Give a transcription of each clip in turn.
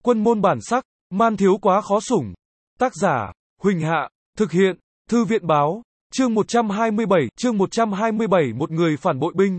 Quân môn bản sắc, man thiếu quá khó sủng. Tác giả, Huỳnh Hạ, thực hiện, Thư viện báo, chương 127, một người phản bội binh.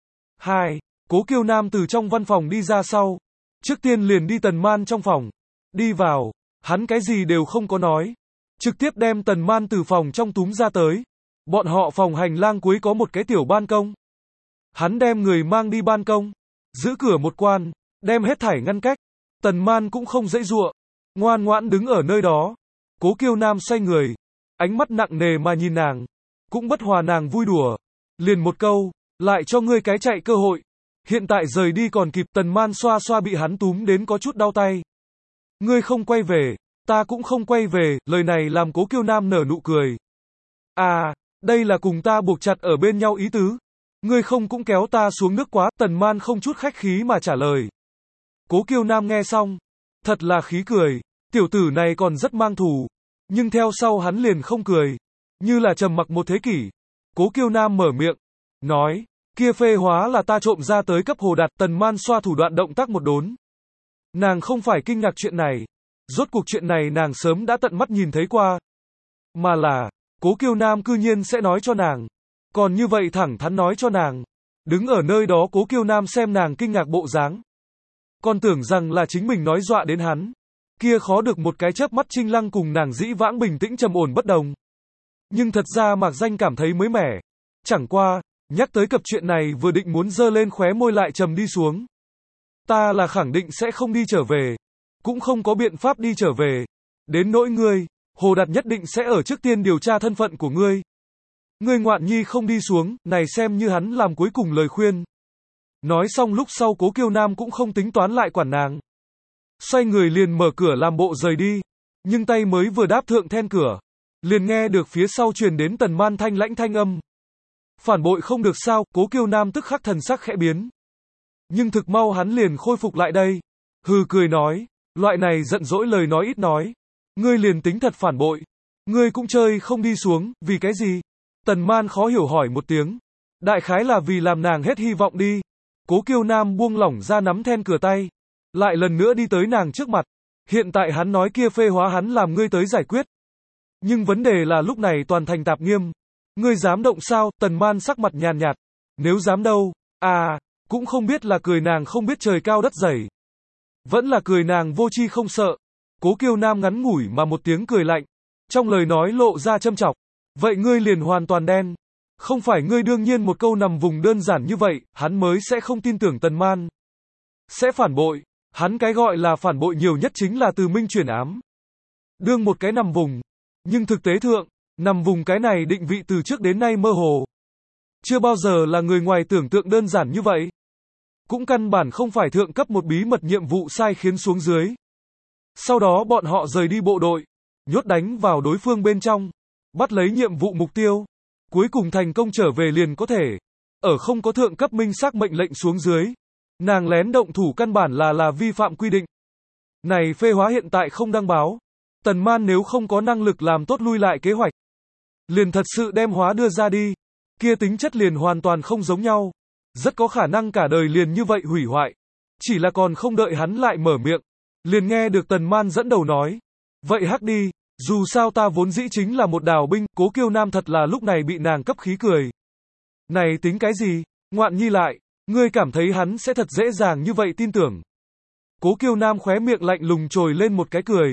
2. Cố Kiêu Nam từ trong văn phòng đi ra sau. Trước tiên liền đi Tần Man trong phòng. Đi vào, hắn cái gì đều không có nói. Trực tiếp đem Tần Man từ phòng trong túm ra tới. Bọn họ phòng hành lang cuối có một cái tiểu ban công. Hắn đem người mang đi ban công. Giữ cửa một quan, đem hết thảy ngăn cách. Tần Man cũng không dãy dụa. Ngoan ngoãn đứng ở nơi đó. Cố Kiêu Nam xoay người. Ánh mắt nặng nề mà nhìn nàng. Cũng bất hòa nàng vui đùa. Liền một câu, lại cho ngươi cái chạy cơ hội. Hiện tại rời đi còn kịp. Tần Man xoa xoa bị hắn túm đến có chút đau tay. Ngươi không quay về, ta cũng không quay về. Lời này làm Cố Kiêu Nam nở nụ cười. À, đây là cùng ta buộc chặt ở bên nhau ý tứ. Ngươi không cũng kéo ta xuống nước quá. Tần Man không chút khách khí mà trả lời. Cố Kiêu Nam nghe xong, thật là khí cười. Tiểu tử này còn rất mang thù. Nhưng theo sau hắn liền không cười. Như là trầm mặc một thế kỷ. Cố Kiêu Nam mở miệng, nói, kia phê hóa là ta trộm ra tới cấp Hồ Đạt. Tần Man xoa thủ đoạn động tác một đốn. Nàng không phải kinh ngạc chuyện này. Rốt cuộc chuyện này nàng sớm đã tận mắt nhìn thấy qua. Mà là, Cố Kiêu Nam cư nhiên sẽ nói cho nàng. Còn như vậy thẳng thắn nói cho nàng. Đứng ở nơi đó Cố Kiêu Nam xem nàng kinh ngạc bộ dáng. Còn tưởng rằng là chính mình nói dọa đến hắn. Kia khó được một cái chớp mắt Trinh Lăng cùng nàng dĩ vãng bình tĩnh trầm ổn bất đồng. Nhưng thật ra Mạc Danh cảm thấy mới mẻ. Chẳng qua, nhắc tới cập chuyện này vừa định muốn dơ lên khóe môi lại trầm đi xuống. Ta là khẳng định sẽ không đi trở về. Cũng không có biện pháp đi trở về. Đến nỗi ngươi, Hồ Đạt nhất định sẽ ở trước tiên điều tra thân phận của ngươi. Ngươi ngoạn nhi không đi xuống, này xem như hắn làm cuối cùng lời khuyên. Nói xong lúc sau Cố Kiêu Nam cũng không tính toán lại quản nàng. Xoay người liền mở cửa làm bộ rời đi. Nhưng tay mới vừa đáp thượng then cửa. Liền nghe được phía sau truyền đến Tần Man thanh lãnh thanh âm. Phản bội không được sao. Cố Kiêu Nam tức khắc thần sắc khẽ biến. Nhưng thực mau hắn liền khôi phục lại đây. Hừ cười nói. Loại này giận dỗi lời nói ít nói. Ngươi liền tính thật phản bội. Ngươi cũng chơi không đi xuống. Vì cái gì? Tần Man khó hiểu hỏi một tiếng. Đại khái là vì làm nàng hết hy vọng đi. Cố Kiêu Nam buông lỏng ra nắm then cửa tay. Lại lần nữa đi tới nàng trước mặt. Hiện tại hắn nói kia phê hóa hắn làm ngươi tới giải quyết. Nhưng vấn đề là lúc này toàn thành tạp nghiêm. Ngươi dám động sao? Tần Man sắc mặt nhàn nhạt. Nếu dám đâu? À, cũng không biết là cười nàng không biết trời cao đất dày. Vẫn là cười nàng vô tri không sợ. Cố Kiêu Nam ngắn ngủi mà một tiếng cười lạnh. Trong lời nói lộ ra châm chọc. Vậy ngươi liền hoàn toàn đen. Không phải ngươi đương nhiên một câu nằm vùng đơn giản như vậy, hắn mới sẽ không tin tưởng Tần Man sẽ phản bội. Hắn cái gọi là phản bội nhiều nhất chính là từ minh chuyển ám. Đương một cái nằm vùng. Nhưng thực tế thượng, nằm vùng cái này định vị từ trước đến nay mơ hồ. Chưa bao giờ là người ngoài tưởng tượng đơn giản như vậy. Cũng căn bản không phải thượng cấp một bí mật nhiệm vụ sai khiến xuống dưới. Sau đó bọn họ rời đi bộ đội, nhốt đánh vào đối phương bên trong, bắt lấy nhiệm vụ mục tiêu. Cuối cùng thành công trở về liền có thể. Ở không có thượng cấp minh xác mệnh lệnh xuống dưới. Nàng lén động thủ căn bản là vi phạm quy định. Này phê hóa hiện tại không đăng báo. Tần Man nếu không có năng lực làm tốt lui lại kế hoạch. Liền thật sự đem hóa đưa ra đi. Kia tính chất liền hoàn toàn không giống nhau. Rất có khả năng cả đời liền như vậy hủy hoại. Chỉ là còn không đợi hắn lại mở miệng. Liền nghe được Tần Man dẫn đầu nói. Vậy hắc đi. Dù sao ta vốn dĩ chính là một đào binh. Cố Kiêu Nam thật là lúc này bị nàng cấp khí cười. Này tính cái gì? Ngoạn nhi lại. Ngươi cảm thấy hắn sẽ thật dễ dàng như vậy tin tưởng. Cố Kiêu Nam khóe miệng lạnh lùng trồi lên một cái cười.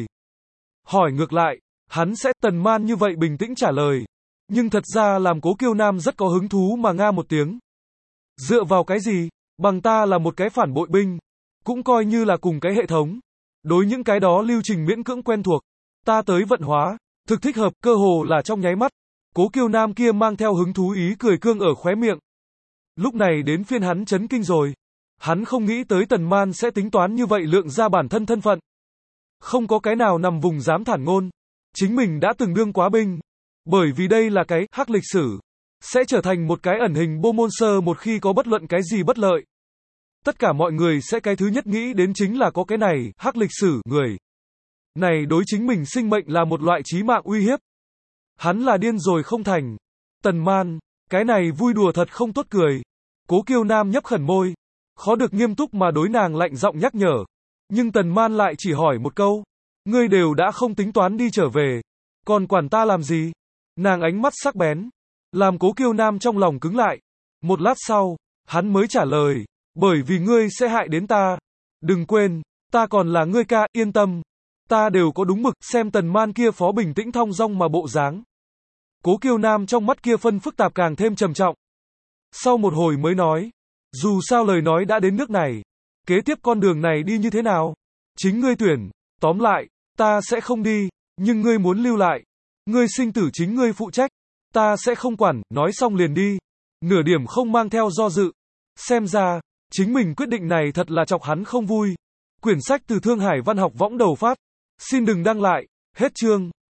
Hỏi ngược lại. Hắn sẽ? Tần Man như vậy bình tĩnh trả lời. Nhưng thật ra làm Cố Kiêu Nam rất có hứng thú mà nga một tiếng. Dựa vào cái gì? Bằng ta là một cái phản bội binh. Cũng coi như là cùng cái hệ thống. Đối những cái đó lưu trình miễn cưỡng quen thuộc. Ta tới vận hóa. Thực thích hợp, cơ hồ là trong nháy mắt. Cố Kiêu Nam kia mang theo hứng thú ý cười cương ở khóe miệng. Lúc này đến phiên hắn chấn kinh rồi. Hắn không nghĩ tới Tần Man sẽ tính toán như vậy lượng ra bản thân thân phận. Không có cái nào nằm vùng dám thản ngôn. Chính mình đã từng đương quá binh. Bởi vì đây là cái hắc lịch sử. Sẽ trở thành một cái ẩn hình bô môn sơ một khi có bất luận cái gì bất lợi. Tất cả mọi người sẽ cái thứ nhất nghĩ đến chính là có cái này hắc lịch sử người. Này đối chính mình sinh mệnh là một loại chí mạng uy hiếp. Hắn là điên rồi không thành. Tần Man, cái này vui đùa thật không tốt cười. Cố Kiêu Nam nhấp khẩn môi. Khó được nghiêm túc mà đối nàng lạnh giọng nhắc nhở. Nhưng Tần Man lại chỉ hỏi một câu. Ngươi đều đã không tính toán đi trở về. Còn quản ta làm gì? Nàng ánh mắt sắc bén. Làm Cố Kiêu Nam trong lòng cứng lại. Một lát sau, hắn mới trả lời. Bởi vì ngươi sẽ hại đến ta. Đừng quên, ta còn là ngươi ca, yên tâm. Ta đều có đúng mực, xem Tần Man kia phó bình tĩnh thong dong mà bộ dáng. Cố Kiêu Nam trong mắt kia phân phức tạp càng thêm trầm trọng. Sau một hồi mới nói. Dù sao lời nói đã đến nước này. Kế tiếp con đường này đi như thế nào? Chính ngươi tuyển. Tóm lại, ta sẽ không đi. Nhưng ngươi muốn lưu lại. Ngươi sinh tử chính ngươi phụ trách. Ta sẽ không quản, nói xong liền đi. Nửa điểm không mang theo do dự. Xem ra, chính mình quyết định này thật là chọc hắn không vui. Quyển sách từ Thương Hải Văn học võng đầu phát. Xin đừng đăng lại. Hết chương.